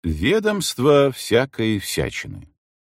Ведомство всякой всячины.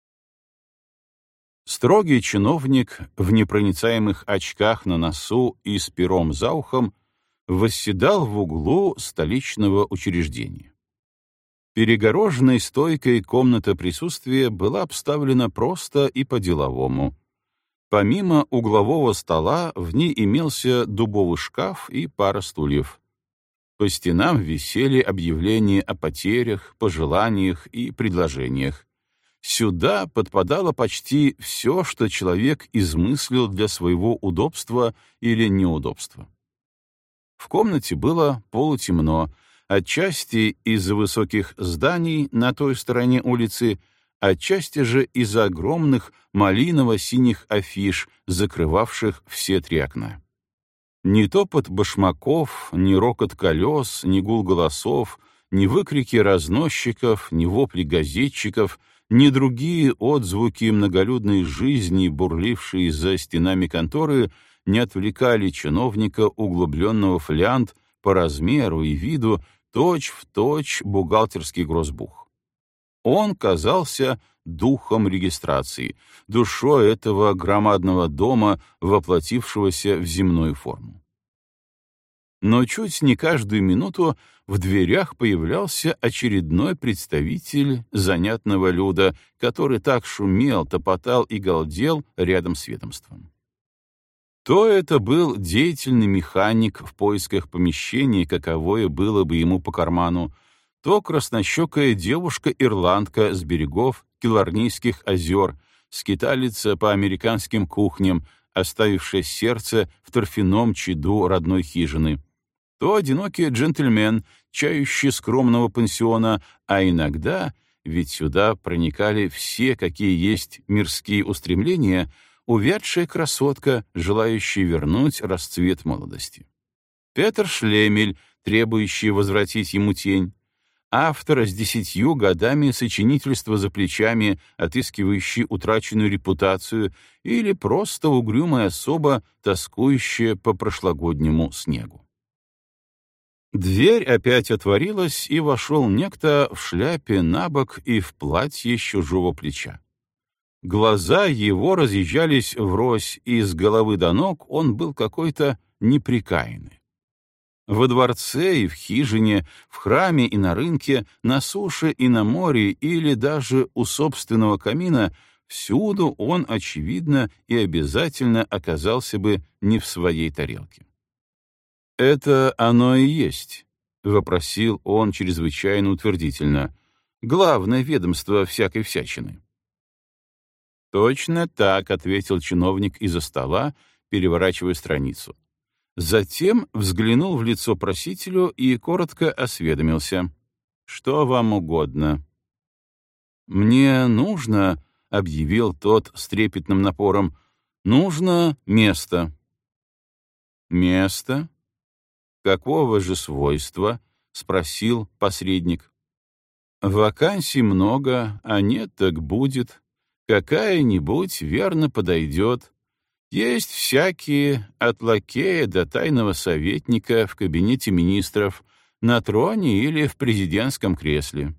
Строгий чиновник в непроницаемых очках на носу и с пером за ухом восседал в углу столичного учреждения. Перегороженной стойкой комната присутствия была обставлена просто и по-деловому. Помимо углового стола в ней имелся дубовый шкаф и пара стульев. По стенам висели объявления о потерях, пожеланиях и предложениях. Сюда подпадало почти все, что человек измыслил для своего удобства или неудобства. В комнате было полутемно, отчасти из-за высоких зданий на той стороне улицы, отчасти же из-за огромных малиново-синих афиш, закрывавших все три окна. Ни топот башмаков, ни рокот колес, ни гул голосов, ни выкрики разносчиков, ни вопли газетчиков, ни другие отзвуки многолюдной жизни, бурлившие за стенами конторы, не отвлекали чиновника, углубленного в фолиант по размеру и виду, точь-в-точь бухгалтерский грозбух. Он казался духом регистрации, душой этого громадного дома, воплотившегося в земную форму. Но чуть не каждую минуту в дверях появлялся очередной представитель занятного люда, который так шумел, топотал и галдел рядом с ведомством. То это был деятельный механик в поисках помещения, каковое было бы ему по карману, то краснощекая девушка-ирландка с берегов Киларнийских озер, скиталица по американским кухням, оставившая сердце в торфяном чаду родной хижины, то одинокий джентльмен, чающий скромного пансиона, а иногда, ведь сюда проникали все, какие есть мирские устремления, увядшая красотка, желающая вернуть расцвет молодости. Петр Шлемель, требующий возвратить ему тень, автор с 10 годами сочинительства за плечами, отыскивающий утраченную репутацию, или просто угрюмая особа, тоскующая по прошлогоднему снегу. Дверь опять отворилась, и вошел некто в шляпе набок и в платье с чужого плеча. Глаза его разъезжались врозь, и с головы до ног он был какой-то неприкаянный. Во дворце и в хижине, в храме и на рынке, на суше и на море или даже у собственного камина всюду он, очевидно и обязательно оказался бы не в своей тарелке. «Это оно и есть», — вопросил он чрезвычайно утвердительно, — «главное ведомство всякой всячины». «Точно так», — ответил чиновник из-за стола, переворачивая страницу. Затем взглянул в лицо просителю и коротко осведомился. «Что вам угодно?» «Мне нужно», — объявил тот с трепетным напором, — «нужно место». «Место? Какого же свойства?» — спросил посредник. «Вакансий много, а нет, так будет. Какая-нибудь верно подойдет. Есть всякие, от лакея до тайного советника в кабинете министров, на троне или в президентском кресле».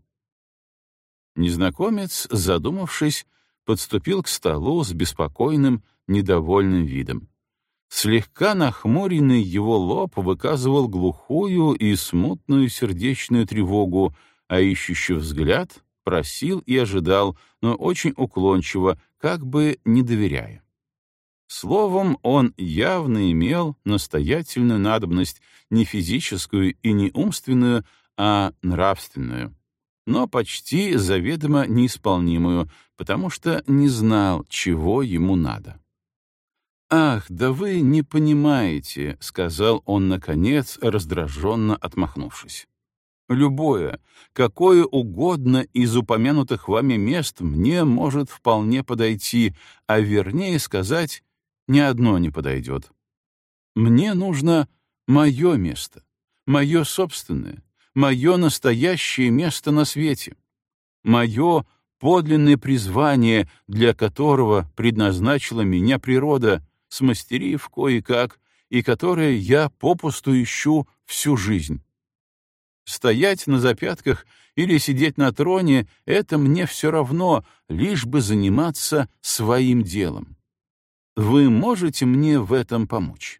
Незнакомец, задумавшись, подступил к столу с беспокойным, недовольным видом. Слегка нахмуренный его лоб выказывал глухую и смутную сердечную тревогу, а ищущий взгляд просил и ожидал, но очень уклончиво, как бы не доверяя. Словом, он явно имел настоятельную надобность, не физическую и не умственную, а нравственную, но почти заведомо неисполнимую, потому что не знал, чего ему надо. «Ах, да вы не понимаете», — сказал он, наконец, раздраженно отмахнувшись. «Любое, какое угодно из упомянутых вами мест мне может вполне подойти, а вернее сказать, ни одно не подойдет. Мне нужно мое место, мое собственное, мое настоящее место на свете, мое подлинное призвание, для которого предназначила меня природа, смастерив кое-как, и которое я попусту ищу всю жизнь. Стоять на запятках или сидеть на троне — это мне все равно, лишь бы заниматься своим делом. Вы можете мне в этом помочь?»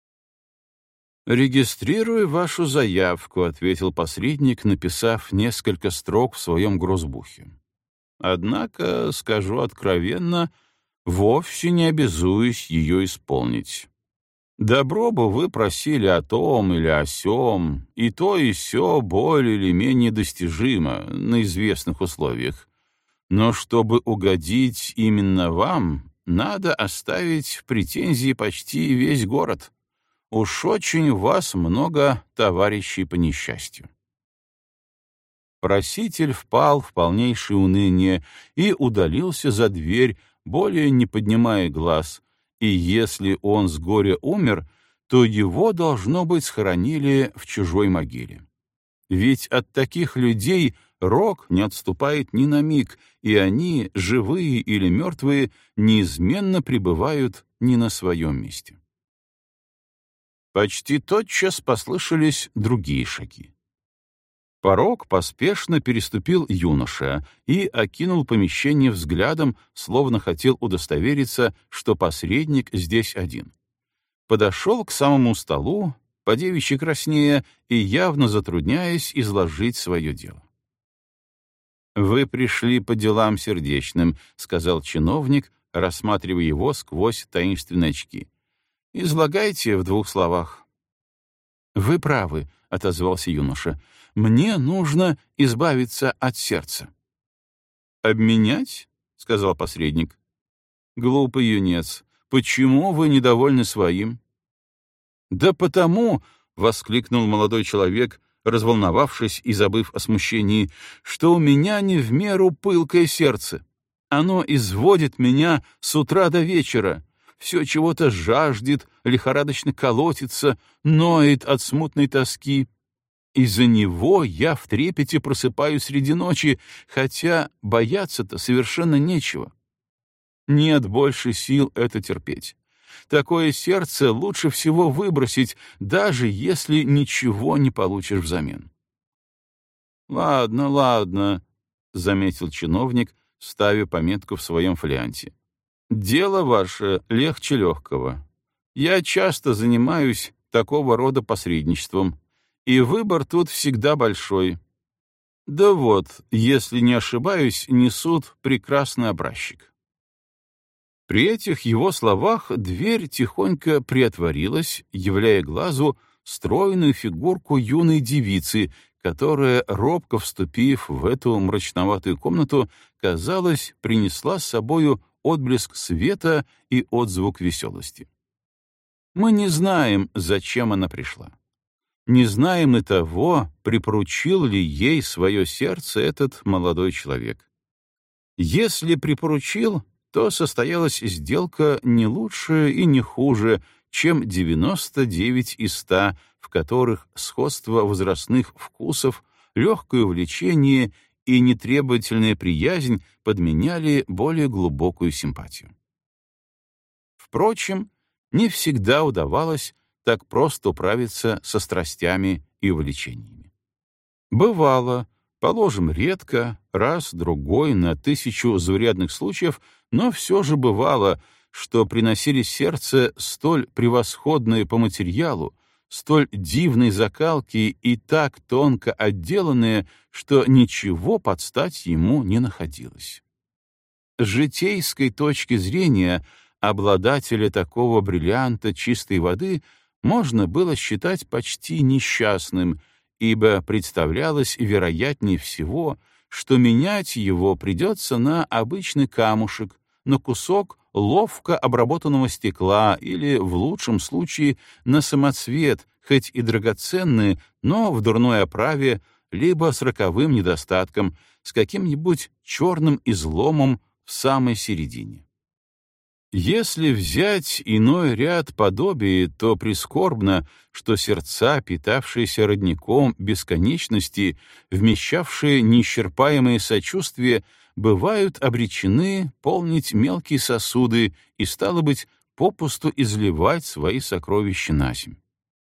«Регистрирую вашу заявку», — ответил посредник, написав несколько строк в своем грозбухе. «Однако, скажу откровенно, вовсе не обязуюсь ее исполнить. Добро бы вы просили о том или о сём, и то и сё более или менее достижимо на известных условиях. Но чтобы угодить именно вам, надо оставить в претензии почти весь город. Уж очень у вас много товарищей по несчастью». Проситель впал в полнейшее уныние и удалился за дверь, более не поднимая глаз, и если он с горя умер, то его, должно быть, схоронили в чужой могиле. Ведь от таких людей рок не отступает ни на миг, и они, живые или мертвые, неизменно пребывают не на своем месте. Почти тотчас послышались другие шаги. Порог поспешно переступил юноша и окинул помещение взглядом, словно хотел удостовериться, что посредник здесь один. Подошел к самому столу, по-девичьи краснея и явно затрудняясь изложить свое дело. «Вы пришли по делам сердечным», — сказал чиновник, рассматривая его сквозь таинственные очки. «Излагайте в 2 словах». «Вы правы», — отозвался юноша. «Мне нужно избавиться от сердца». «Обменять?» — сказал посредник. «Глупый юнец, почему вы недовольны своим?» «Да потому», — воскликнул молодой человек, разволновавшись и забыв о смущении, «что у меня не в меру пылкое сердце. Оно изводит меня с утра до вечера, все чего-то жаждет, лихорадочно колотится, ноет от смутной тоски. Из-за него я в трепете просыпаюсь среди ночи, хотя бояться-то совершенно нечего. Нет больше сил это терпеть. Такое сердце лучше всего выбросить, даже если ничего не получишь взамен». «Ладно, ладно», — заметил чиновник, ставя пометку в своем фолианте. «Дело ваше легче легкого. Я часто занимаюсь такого рода посредничеством, и выбор тут всегда большой. Да вот, если не ошибаюсь, несут прекрасный образчик». При этих его словах дверь тихонько приотворилась, являя глазу стройную фигурку юной девицы, которая, робко вступив в эту мрачноватую комнату, казалось, принесла с собою отблеск света и отзвук веселости. Мы не знаем, зачем она пришла. Не знаем и того, припоручил ли ей свое сердце этот молодой человек. Если припоручил, то состоялась сделка не лучше и не хуже, чем 99 из 100, в которых сходство возрастных вкусов, легкое увлечение и нетребовательная приязнь подменяли более глубокую симпатию. Впрочем, не всегда удавалось так просто управиться со страстями и увлечениями. Бывало, положим, редко, раз-другой на 1000 заурядных случаев, но все же бывало, что приносили сердце столь превосходное по материалу, столь дивной закалки и так тонко отделанное, что ничего под стать ему не находилось. С житейской точки зрения обладателя такого бриллианта чистой воды можно было считать почти несчастным, ибо представлялось вероятнее всего, что менять его придется на обычный камушек, на кусок ловко обработанного стекла или, в лучшем случае, на самоцвет, хоть и драгоценный, но в дурной оправе, либо с роковым недостатком, с каким-нибудь черным изломом в самой середине. Если взять иной ряд подобий, то прискорбно, что сердца, питавшиеся родником бесконечности, вмещавшие неисчерпаемые сочувствия, бывают обречены полнить мелкие сосуды и, стало быть, попусту изливать свои сокровища насемь.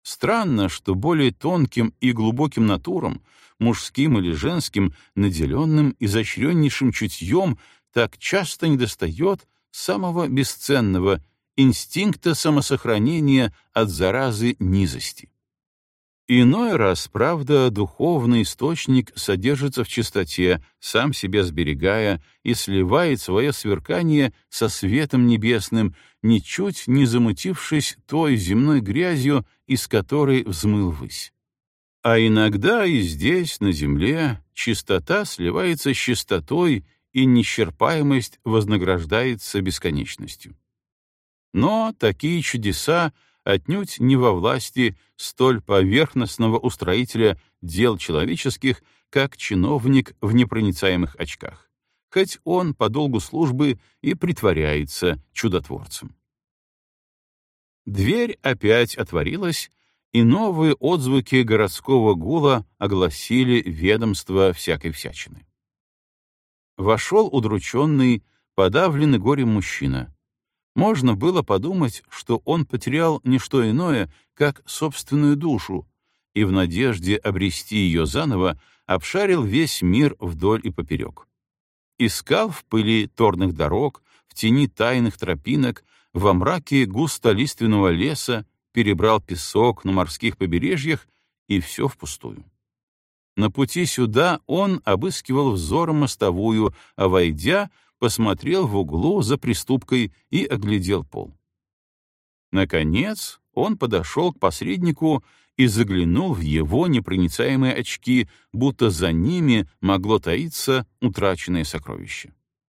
Странно, что более тонким и глубоким натурам, мужским или женским, наделенным изощреннейшим чутьем, так часто недостает самого бесценного — инстинкта самосохранения от заразы низости. Иной раз, правда, духовный источник содержится в чистоте, сам себя сберегая, и сливает свое сверкание со светом небесным, ничуть не замутившись той земной грязью, из которой взмыл ввысь. А иногда и здесь, на земле, чистота сливается с чистотой, и неисчерпаемость вознаграждается бесконечностью. Но такие чудеса отнюдь не во власти столь поверхностного устроителя дел человеческих, как чиновник в непроницаемых очках, хоть он по долгу службы и притворяется чудотворцем. Дверь опять отворилась, и новые отзвуки городского гула огласили ведомство всякой всячины. Вошел удрученный, подавленный горем мужчина. Можно было подумать, что он потерял не что иное, как собственную душу, и в надежде обрести ее заново обшарил весь мир вдоль и поперек. Искал в пыли торных дорог, в тени тайных тропинок, во мраке густолиственного леса, перебрал песок на морских побережьях, и все впустую. На пути сюда он обыскивал взором мостовую, а, войдя, посмотрел в углу за приступкой и оглядел пол. Наконец он подошел к посреднику и заглянул в его непроницаемые очки, будто за ними могло таиться утраченное сокровище.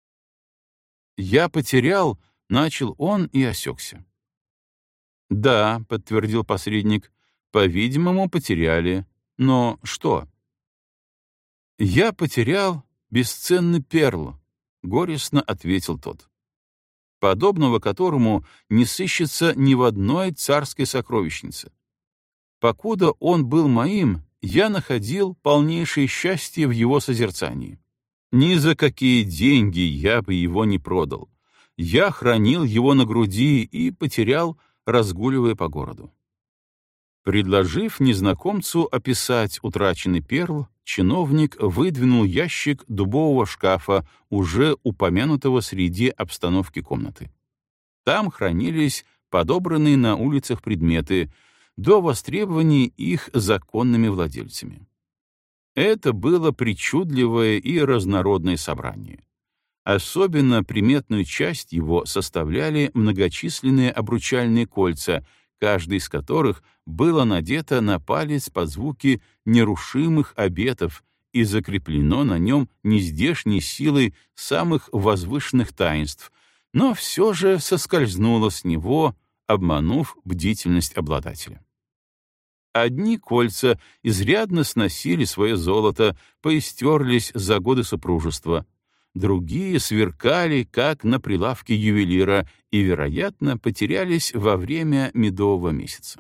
«Я потерял», — начал он и осекся. «Да», — подтвердил посредник, — «по-видимому, потеряли. Но что?» «Я потерял бесценный перл», — горестно ответил тот, «подобного которому не сыщется ни в одной царской сокровищнице. Покуда он был моим, я находил полнейшее счастье в его созерцании. Ни за какие деньги я бы его не продал. Я хранил его на груди и потерял, разгуливая по городу». Предложив незнакомцу описать утраченный перл, чиновник выдвинул ящик дубового шкафа, уже упомянутого среди обстановки комнаты. Там хранились подобранные на улицах предметы, до востребования их законными владельцами. Это было причудливое и разнородное собрание. Особенно приметную часть его составляли многочисленные обручальные кольца, каждый из которых было надето на палец под звуки нерушимых обетов и закреплено на нем нездешней силой самых возвышенных таинств, но все же соскользнуло с него, обманув бдительность обладателя. Одни кольца изрядно сносили свое золото, поистерлись за годы супружества, другие сверкали, как на прилавке ювелира, и, вероятно, потерялись во время медового месяца.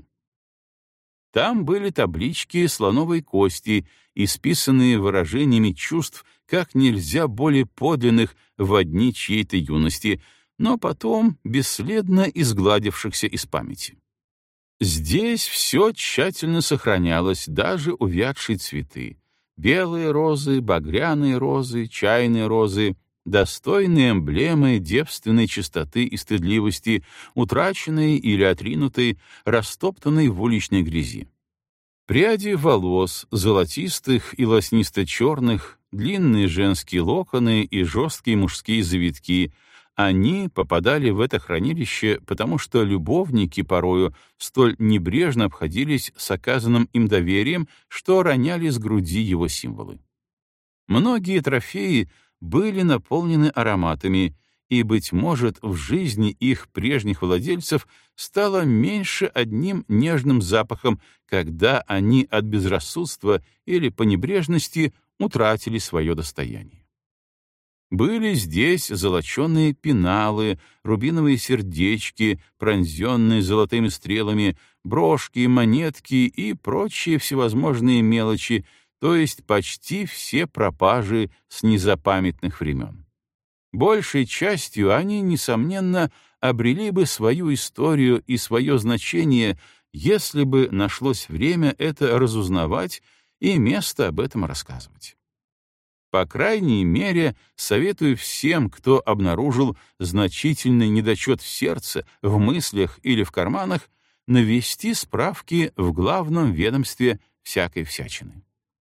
Там были таблички слоновой кости, исписанные выражениями чувств как нельзя более подлинных в дни чьей-то юности, но потом бесследно изгладившихся из памяти. Здесь все тщательно сохранялось, даже увядшие цветы. Белые розы, багряные розы, чайные розы, достойные эмблемы девственной чистоты и стыдливости, утраченной или отринутой, растоптанной в уличной грязи. Пряди волос, золотистых и лоснисто-черных, длинные женские локоны и жесткие мужские завитки — они попадали в это хранилище, потому что любовники порою столь небрежно обходились с оказанным им доверием, что роняли с груди его символы. Многие трофеи были наполнены ароматами, и, быть может, в жизни их прежних владельцев стало меньше одним нежным запахом, когда они от безрассудства или по небрежности утратили свое достояние. Были здесь золоченые пеналы, рубиновые сердечки, пронзенные золотыми стрелами, брошки, монетки и прочие всевозможные мелочи, то есть почти все пропажи с незапамятных времен. Большей частью они, несомненно, обрели бы свою историю и свое значение, если бы нашлось время это разузнавать и место об этом рассказывать. По крайней мере, советую всем, кто обнаружил значительный недочет в сердце, в мыслях или в карманах, навести справки в главном ведомстве всякой всячины.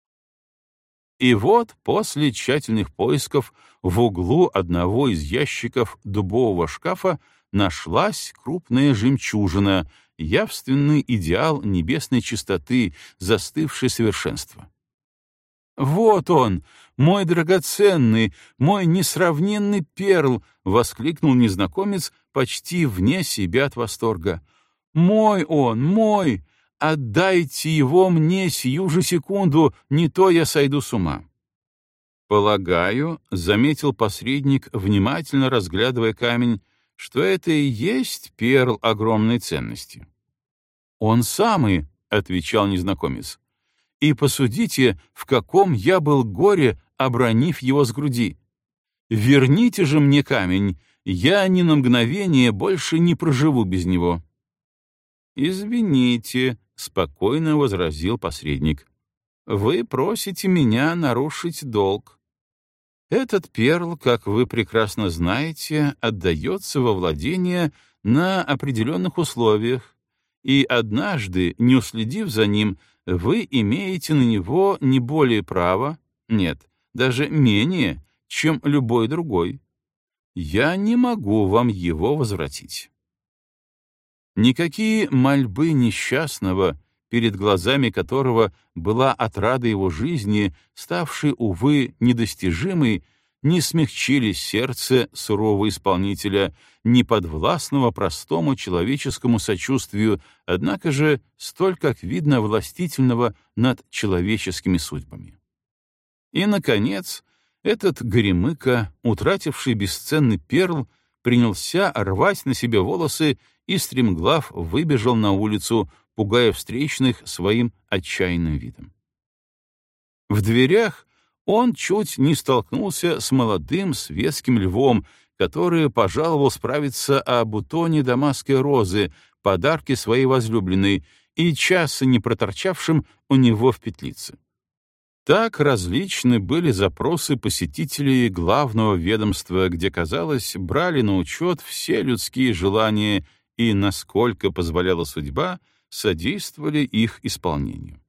И вот после тщательных поисков в углу одного из ящиков дубового шкафа нашлась крупная жемчужина, явственный идеал небесной чистоты, застывшее совершенство. «Вот он, мой драгоценный, мой несравненный перл!» — воскликнул незнакомец почти вне себя от восторга. «Мой он, мой! Отдайте его мне сию же секунду, не то я сойду с ума». «Полагаю», — заметил посредник, внимательно разглядывая камень, «что это и есть перл огромной ценности». «Он самый», — отвечал незнакомец. «И посудите, в каком я был горе, обронив его с груди. Верните же мне камень, я ни на мгновение больше не проживу без него». «Извините», — спокойно возразил посредник. «Вы просите меня нарушить долг. Этот перл, как вы прекрасно знаете, отдается во владение на определенных условиях, и однажды, не уследив за ним, вы имеете на него не более права, нет, даже менее, чем любой другой. Я не могу вам его возвратить». Никакие мольбы несчастного, перед глазами которого была отрада его жизни, ставшей, увы, недостижимой, не смягчили сердце сурового исполнителя, не подвластного простому человеческому сочувствию, однако же столь, как видно, властительного над человеческими судьбами. И, наконец, этот горемыка, утративший бесценный перл, принялся рвать на себе волосы и стремглав выбежал на улицу, пугая встречных своим отчаянным видом. В дверях он чуть не столкнулся с молодым светским львом, который пожаловал справиться о бутоне дамасской розы, подарке своей возлюбленной, и часа не проторчавшим у него в петлице. Так различны были запросы посетителей главного ведомства, где, казалось, брали на учет все людские желания и, насколько позволяла судьба, содействовали их исполнению.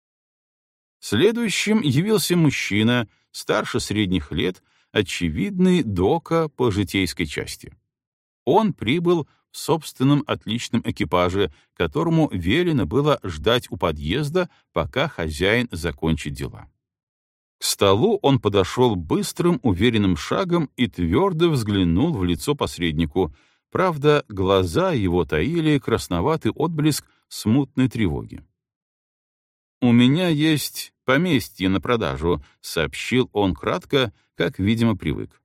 Следующим явился мужчина, старше средних лет, очевидный дока по житейской части. Он прибыл в собственном отличном экипаже, которому велено было ждать у подъезда, пока хозяин закончит дела. К столу он подошел быстрым, уверенным шагом и твердо взглянул в лицо посреднику. Правда, глаза его таили красноватый отблеск смутной тревоги. «У меня есть поместье на продажу», — сообщил он кратко, как, видимо, привык.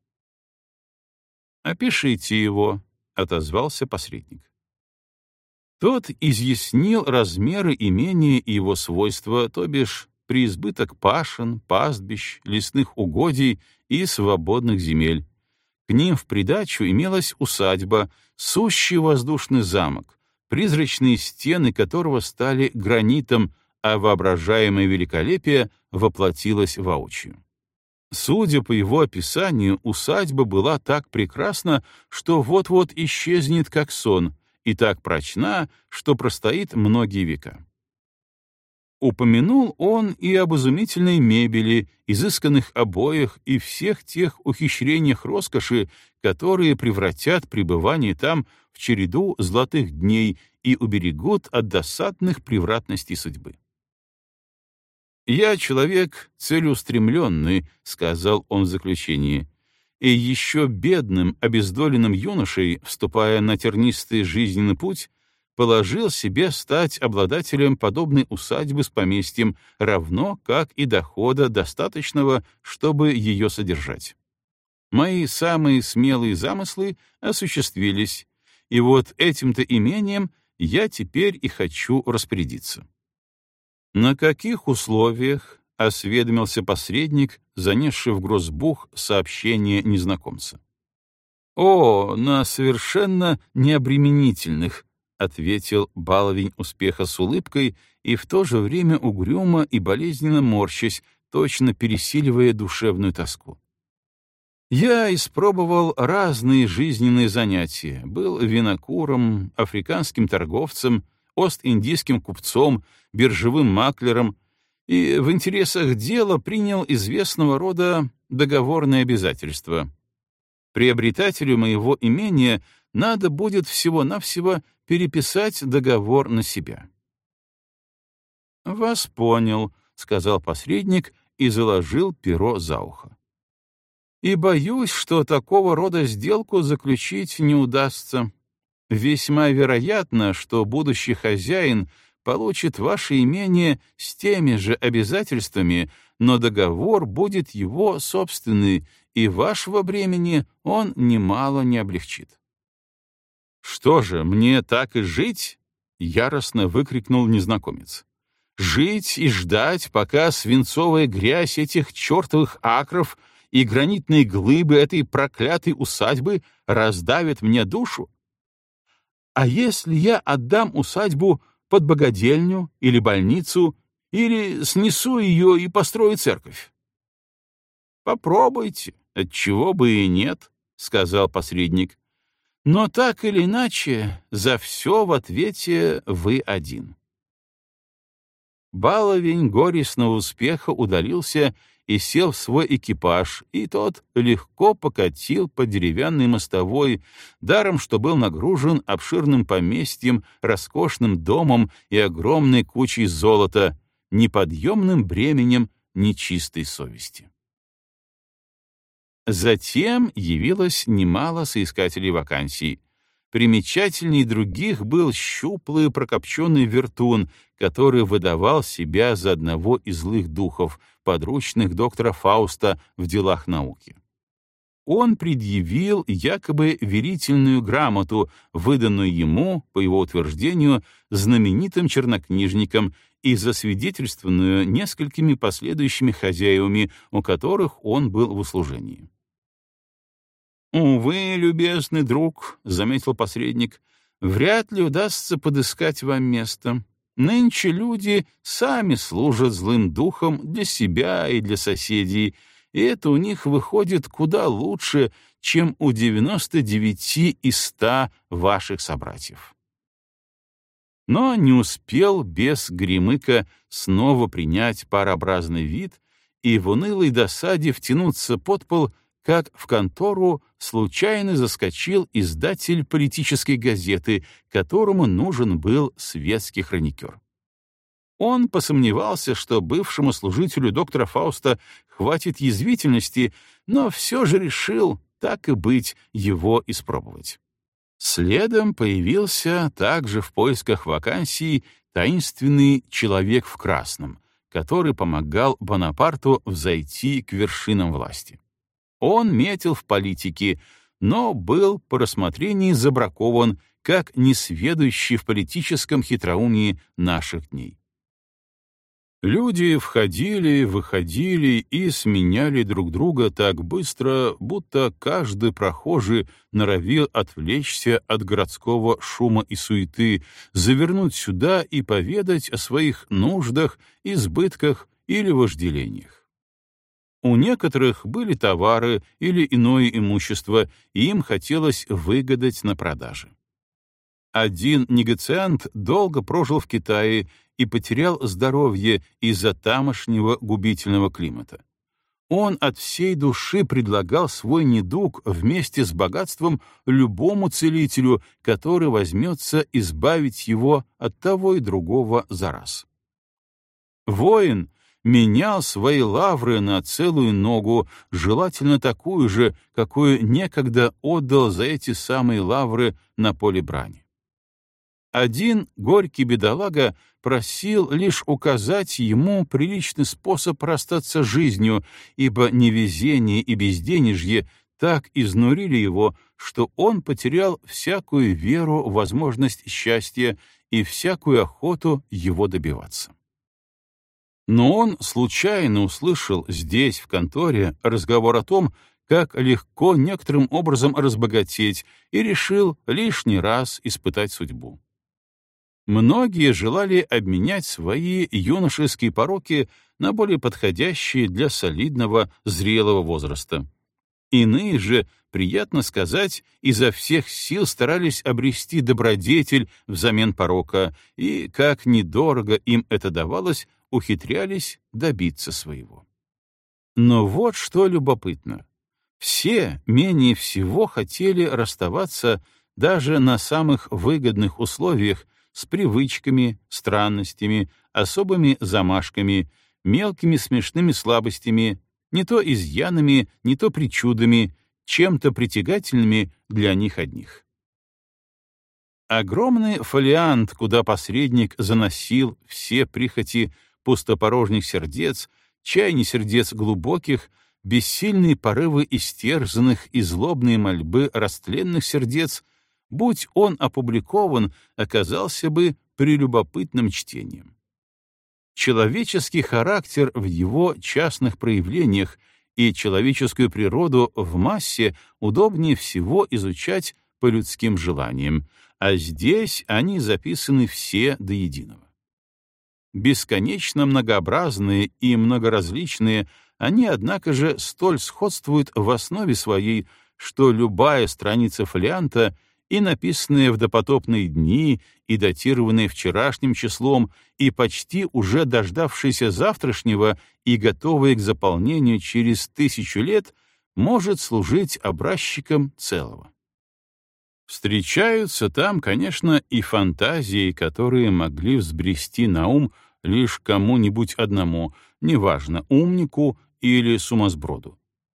«Опишите его», — отозвался посредник. Тот изъяснил размеры имения и его свойства, то бишь преизбыток пашен, пастбищ, лесных угодий и свободных земель. К ним в придачу имелась усадьба, сущий воздушный замок, призрачные стены которого стали гранитом, а воображаемое великолепие воплотилось воочию. Судя по его описанию, усадьба была так прекрасна, что вот-вот исчезнет как сон, и так прочна, что простоит многие века. Упомянул он и об изумительной мебели, изысканных обоях и всех тех ухищрениях роскоши, которые превратят пребывание там в череду золотых дней и уберегут от досадных превратностей судьбы. «Я человек целеустремленный», — сказал он в заключении, «и еще бедным, обездоленным юношей, вступая на тернистый жизненный путь, положил себе стать обладателем подобной усадьбы с поместьем, равно как и дохода достаточного, чтобы ее содержать. Мои самые смелые замыслы осуществились, и вот этим-то имением я теперь и хочу распорядиться». «На каких условиях?» — осведомился посредник, занесший в грозбух сообщение незнакомца. «О, на совершенно необременительных», ответил баловень успеха с улыбкой и в то же время угрюмо и болезненно морщась, точно пересиливая душевную тоску. Я испробовал разные жизненные занятия, был винокуром, африканским торговцем, ост-индийским купцом, биржевым маклером и в интересах дела принял известного рода договорные обязательства. Приобретателю моего имения надо будет всего-навсего переписать договор на себя. «Вас понял», — сказал посредник и заложил перо за ухо. «И боюсь, что такого рода сделку заключить не удастся. Весьма вероятно, что будущий хозяин получит ваше имение с теми же обязательствами, но договор будет его собственный, и вашего бремени он немало не облегчит». «Что же, мне так и жить?» — яростно выкрикнул незнакомец. «Жить и ждать, пока свинцовая грязь этих чертовых акров и гранитные глыбы этой проклятой усадьбы раздавят мне душу? А если я отдам усадьбу под богадельню или больницу, или снесу ее и построю церковь?» «Попробуйте, отчего бы и нет», — сказал посредник. «Но так или иначе, за все в ответе вы один». Баловень горестного успеха удалился и сел в свой экипаж, и тот легко покатил по деревянной мостовой, даром что был нагружен обширным поместьем, роскошным домом и огромной кучей золота, неподъемным бременем нечистой совести. Затем явилось немало соискателей вакансий. Примечательней других был щуплый прокопченный вертун, который выдавал себя за одного из злых духов, подручных доктора Фауста в делах науки. Он предъявил якобы верительную грамоту, выданную ему, по его утверждению, знаменитым чернокнижником и засвидетельствованную несколькими последующими хозяевами, у которых он был в услужении. «Увы, любезный друг», — заметил посредник, — «вряд ли удастся подыскать вам место. Нынче люди сами служат злым духом для себя и для соседей, и это у них выходит куда лучше, чем у 99 из 100 ваших собратьев». Но не успел бес Горемыка снова принять парообразный вид и в унылой досаде втянуться под пол, как в контору случайно заскочил издатель политической газеты, которому нужен был светский хроникер. Он посомневался, что бывшему служителю доктора Фауста хватит язвительности, но все же решил, так и быть, его испробовать. Следом появился также в поисках вакансий таинственный человек в красном, который помогал Бонапарту взойти к вершинам власти. Он метил в политике, но был по рассмотрению забракован как несведущий в политическом хитроумии наших дней. Люди входили, выходили и сменяли друг друга так быстро, будто каждый прохожий норовил отвлечься от городского шума и суеты, завернуть сюда и поведать о своих нуждах, избытках или вожделениях. У некоторых были товары или иное имущество, и им хотелось выгадать на продаже. Один негациант долго прожил в Китае и потерял здоровье из-за тамошнего губительного климата. Он от всей души предлагал свой недуг вместе с богатством любому целителю, который возьмется избавить его от того и другого за раз. Воин менял свои лавры на целую ногу, желательно такую же, какую некогда отдал за эти самые лавры на поле брани. Один горький бедолага просил лишь указать ему приличный способ расстаться с жизнью, ибо невезение и безденежье так изнурили его, что он потерял всякую веру в возможность счастья и всякую охоту его добиваться. Но он случайно услышал здесь, в конторе, разговор о том, как легко некоторым образом разбогатеть, и решил лишний раз испытать судьбу. Многие желали обменять свои юношеские пороки на более подходящие для солидного, зрелого возраста. Иные же, приятно сказать, изо всех сил старались обрести добродетель взамен порока, и, как недорого им это давалось, ухитрялись добиться своего. Но вот что любопытно. Все менее всего хотели расставаться даже на самых выгодных условиях с привычками, странностями, особыми замашками, мелкими смешными слабостями, не то изъянами, не то причудами, чем-то притягательными для них одних. Огромный фолиант, куда посредник заносил все прихоти пустопорожних сердец, чаяний сердец глубоких, бессильные порывы истерзанных и злобные мольбы растленных сердец, будь он опубликован, оказался бы прелюбопытным чтением. Человеческий характер в его частных проявлениях и человеческую природу в массе удобнее всего изучать по людским желаниям, а здесь они записаны все до единого. Бесконечно многообразные и многоразличные, они, однако же, столь сходствуют в основе своей, что любая страница фолианта, и написанная в допотопные дни, и датированная вчерашним числом, и почти уже дождавшаяся завтрашнего, и готовая к заполнению через 1000 лет, может служить образчиком целого. Встречаются там, конечно, и фантазии, которые могли взбрести на ум лишь кому-нибудь одному, неважно, умнику или сумасброду.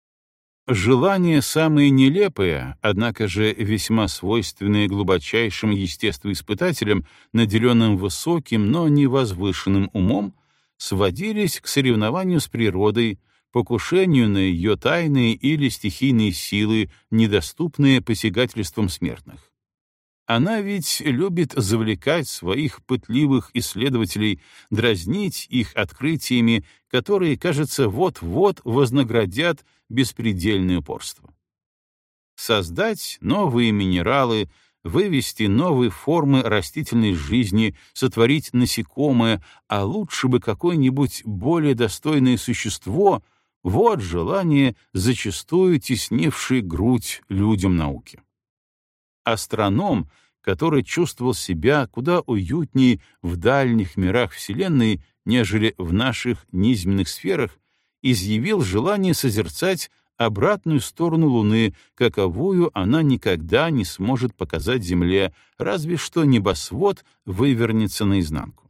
Желания самые нелепые, однако же весьма свойственные глубочайшим естествоиспытателям, наделенным высоким, но не возвышенным умом, сводились к соревнованию с природой, покушению на ее тайные или стихийные силы, недоступные посягательствам смертных. Она ведь любит завлекать своих пытливых исследователей, дразнить их открытиями, которые, кажется, вот-вот вознаградят беспредельное упорство. Создать новые минералы, вывести новые формы растительной жизни, сотворить насекомое, а лучше бы какое-нибудь более достойное существо — вот желание, зачастую теснившее грудь людям науки. Астроном, который чувствовал себя куда уютнее в дальних мирах Вселенной, нежели в наших низменных сферах, изъявил желание созерцать обратную сторону Луны, каковую она никогда не сможет показать Земле, разве что небосвод вывернется наизнанку.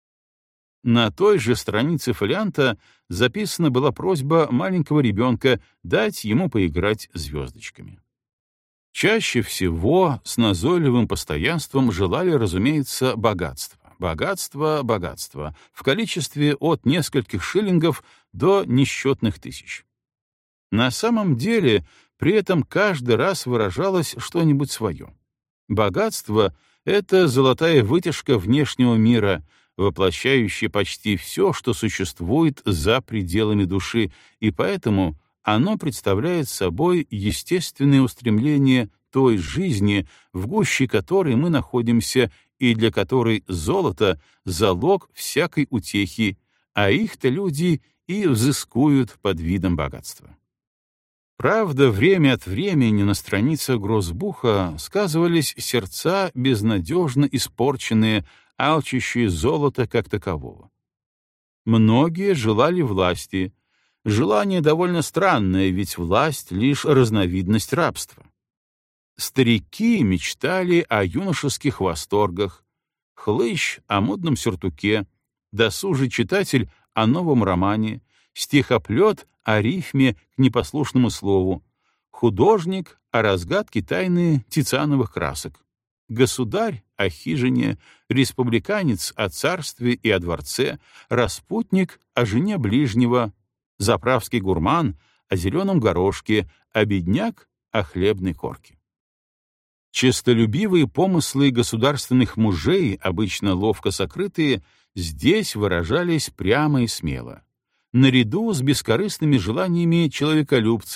На той же странице фолианта записана была просьба маленького ребенка дать ему поиграть звездочками. Чаще всего с назойливым постоянством желали, разумеется, богатства. Богатство в количестве от нескольких шиллингов до несчетных тысяч. На самом деле, при этом каждый раз выражалось что-нибудь свое. Богатство — это золотая вытяжка внешнего мира, воплощающая почти все, что существует за пределами души, и поэтому оно представляет собой естественное устремление той жизни, в гуще которой мы находимся и для которой золото — залог всякой утехи, а их-то люди и взыскуют под видом богатства. Правда, время от времени на страницах Гроссбуха сказывались сердца, безнадежно испорченные, алчущие золото как такового. Многие желали власти. Желание довольно странное, ведь власть — лишь разновидность рабства. Старики мечтали о юношеских восторгах, хлыщ — о модном сюртуке, досужий читатель — о новом романе, стихоплет — о рифме к непослушному слову, художник — о разгадке тайны тициановых красок, государь — о хижине, республиканец — о царстве и о дворце, распутник — о жене ближнего, заправский гурман — о зеленом горошке, а бедняк — о хлебной корке. Честолюбивые помыслы государственных мужей, обычно ловко сокрытые, здесь выражались прямо и смело, наряду с бескорыстными желаниями человеколюбца,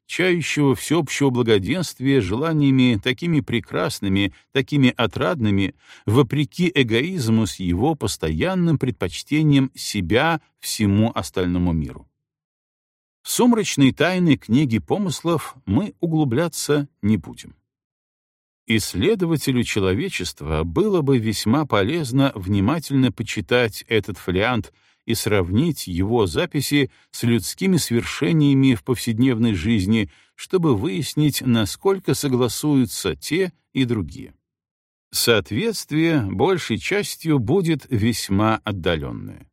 чающего всеобщего благоденствия желаниями такими прекрасными, такими отрадными, вопреки эгоизму с его постоянным предпочтением себя всему остальному миру. В сумрачные тайны книги помыслов мы углубляться не будем. Исследователю человечества было бы весьма полезно внимательно почитать этот фолиант и сравнить его записи с людскими свершениями в повседневной жизни, чтобы выяснить, насколько согласуются те и другие. Соответствие большей частью будет весьма отдаленное.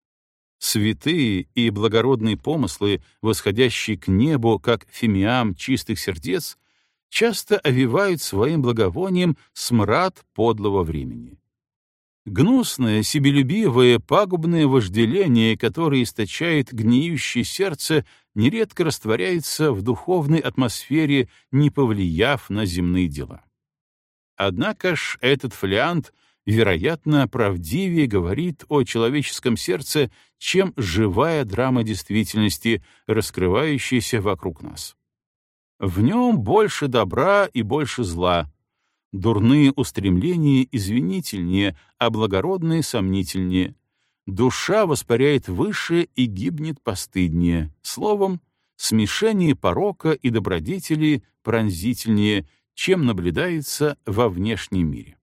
Святые и благородные помыслы, восходящие к небу, как фимиам чистых сердец, часто овевают своим благовонием смрад подлого времени. Гнусное, себелюбивое, пагубное вожделение, которое источает гниющее сердце, нередко растворяется в духовной атмосфере, не повлияв на земные дела. Однако ж этот фолиант, вероятно, правдивее говорит о человеческом сердце, чем живая драма действительности, раскрывающаяся вокруг нас. В нем больше добра и больше зла. Дурные устремления извинительнее, а благородные сомнительнее. Душа воспаряет выше и гибнет постыднее. Словом, смешение порока и добродетели пронзительнее, чем наблюдается во внешнем мире.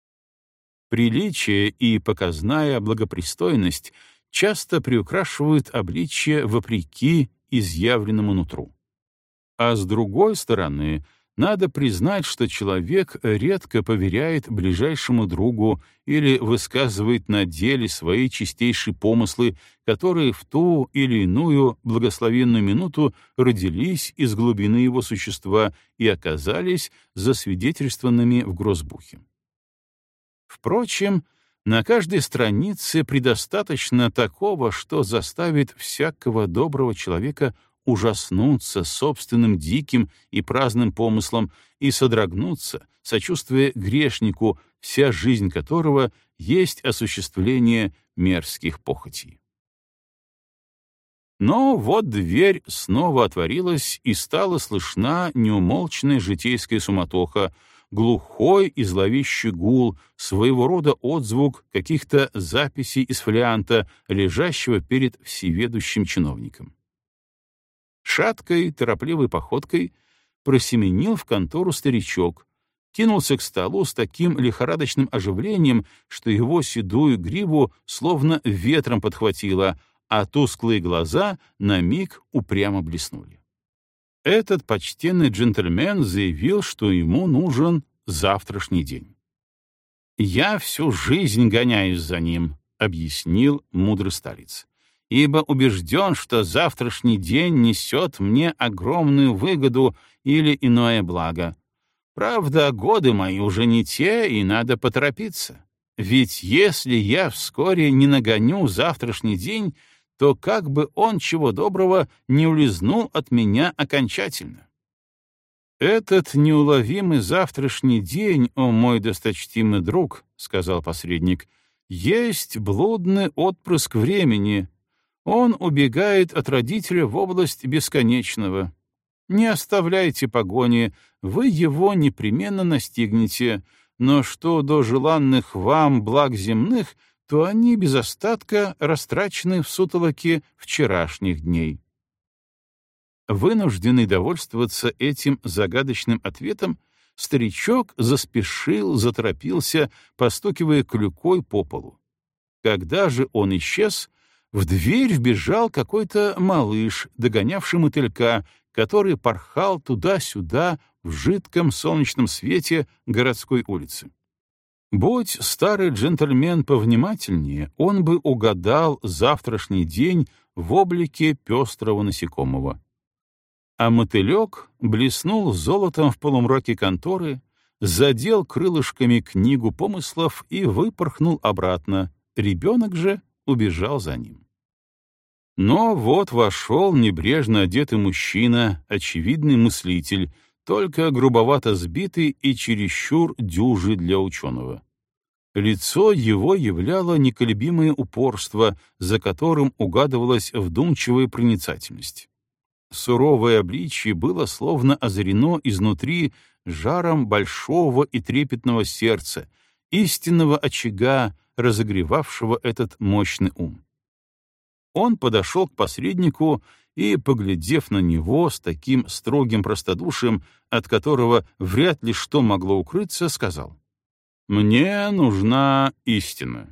Приличие и показная благопристойность часто приукрашивают обличье вопреки изъявленному нутру. А с другой стороны, надо признать, что человек редко поверяет ближайшему другу или высказывает на деле свои чистейшие помыслы, которые в ту или иную благословенную минуту родились из глубины его существа и оказались засвидетельствованными в грозбухе. Впрочем, на каждой странице предостаточно такого, что заставит всякого доброго человека ужаснуться собственным диким и праздным помыслом и содрогнуться, сочувствуя грешнику, вся жизнь которого есть осуществление мерзких похотей. Но вот дверь снова отворилась, и стала слышна неумолчная житейская суматоха, глухой и зловещий гул, своего рода отзвук каких-то записей из фолианта, лежащего перед всеведущим чиновником. Шаткой, торопливой походкой просеменил в контору старичок, кинулся к столу с таким лихорадочным оживлением, что его седую гриву словно ветром подхватило, а тусклые глаза на миг упрямо блеснули. Этот почтенный джентльмен заявил, что ему нужен завтрашний день. «Я всю жизнь гоняюсь за ним», — объяснил мудрый старец, «ибо убежден, что завтрашний день несет мне огромную выгоду или иное благо. Правда, годы мои уже не те, и надо поторопиться. Ведь если я вскоре не нагоню завтрашний день, то как бы он, чего доброго, не улизнул от меня окончательно». «Этот неуловимый завтрашний день, о мой досточтимый друг, — сказал посредник, — есть блудный отпрыск времени. Он убегает от родителя в область бесконечного. Не оставляйте погони, вы его непременно настигнете, но что до желанных вам благ земных, то они без остатка растрачены в сутолоке вчерашних дней». Вынужденный довольствоваться этим загадочным ответом, старичок заторопился, постукивая клюкой по полу. Когда же он исчез, в дверь вбежал какой-то малыш, догонявший мотылька, который порхал туда-сюда в жидком солнечном свете городской улицы. Будь старый джентльмен повнимательнее, он бы угадал завтрашний день в облике пестрого насекомого. А мотылек блеснул золотом в полумраке конторы, задел крылышками книгу помыслов и выпорхнул обратно. Ребенок же убежал за ним. Но вот вошел небрежно одетый мужчина, очевидный мыслитель, только грубовато сбитый и чересчур дюжий для ученого. Лицо его являло неколебимое упорство, за которым угадывалась вдумчивая проницательность. Суровое обличье было словно озарено изнутри жаром большого и трепетного сердца, истинного очага, разогревавшего этот мощный ум. Он подошел к посреднику и, поглядев на него с таким строгим простодушием, от которого вряд ли что могло укрыться, сказал: «Мне нужна истина».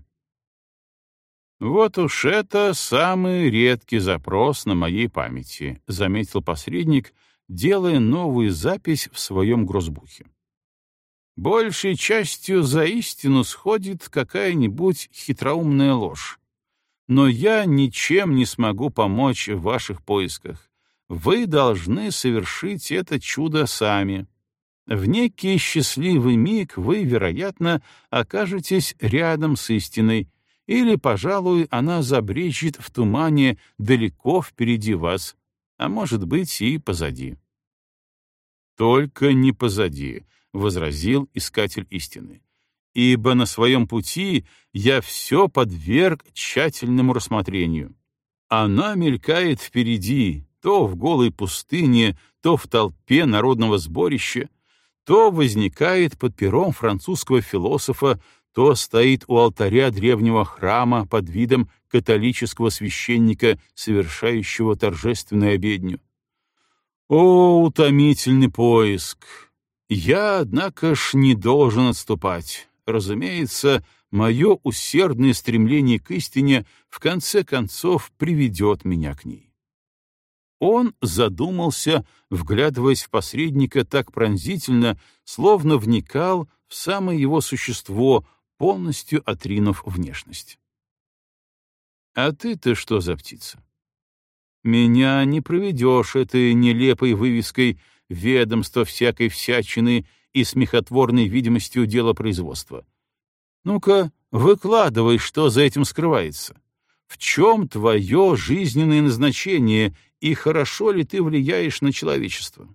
«Вот уж это самый редкий запрос на моей памяти», — заметил посредник, делая новую запись в своем грозбухе. «Большей частью за истину сходит какая-нибудь хитроумная ложь. Но я ничем не смогу помочь в ваших поисках. Вы должны совершить это чудо сами. В некий счастливый миг вы, вероятно, окажетесь рядом с истиной, или, пожалуй, она забрежет в тумане далеко впереди вас, а может быть и позади. «Только не позади», — возразил искатель истины, «ибо на своем пути я все подверг тщательному рассмотрению. Она мелькает впереди, то в голой пустыне, то в толпе народного сборища, то возникает под пером французского философа, то стоит у алтаря древнего храма под видом католического священника, совершающего торжественную обедню. О, утомительный поиск! Я, однако ж, не должен отступать. Разумеется, мое усердное стремление к истине в конце концов приведет меня к ней». Он задумался, вглядываясь в посредника так пронзительно, словно вникал в самое его существо, полностью отринув внешность. «А ты-то что за птица? Меня не проведешь этой нелепой вывеской ведомства всякой всячины и смехотворной видимостью делопроизводства. Ну-ка, выкладывай, что за этим скрывается. В чем твое жизненное назначение и хорошо ли ты влияешь на человечество?»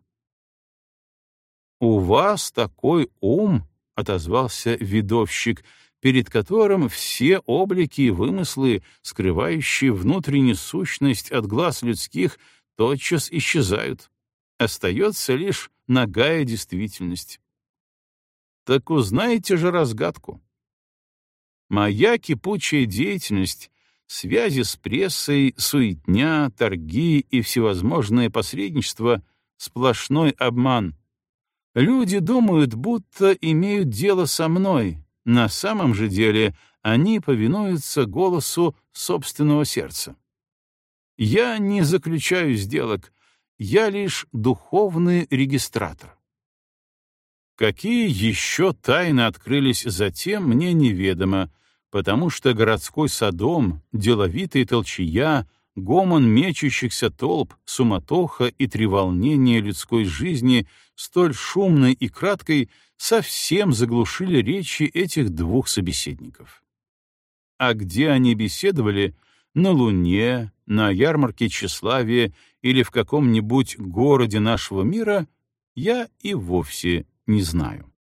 «У вас такой ум», — отозвался ведовщик, перед которым все облики и вымыслы, скрывающие внутреннюю сущность от глаз людских, тотчас исчезают. Остается лишь нагая действительность. Так узнаете же разгадку. Моя кипучая деятельность, связи с прессой, суетня, торги и всевозможное посредничество — сплошной обман. Люди думают, будто имеют дело со мной. На самом же деле они повинуются голосу собственного сердца. Я не заключаю сделок, я лишь духовный регистратор. Какие еще тайны открылись затем, мне неведомо, потому что городской Содом, деловитая толчая, гомон мечущихся толп, суматоха и треволнение людской жизни, столь шумной и краткой, совсем заглушили речи этих двух собеседников. А где они беседовали, на Луне, на ярмарке тщеславия или в каком-нибудь городе нашего мира, я и вовсе не знаю.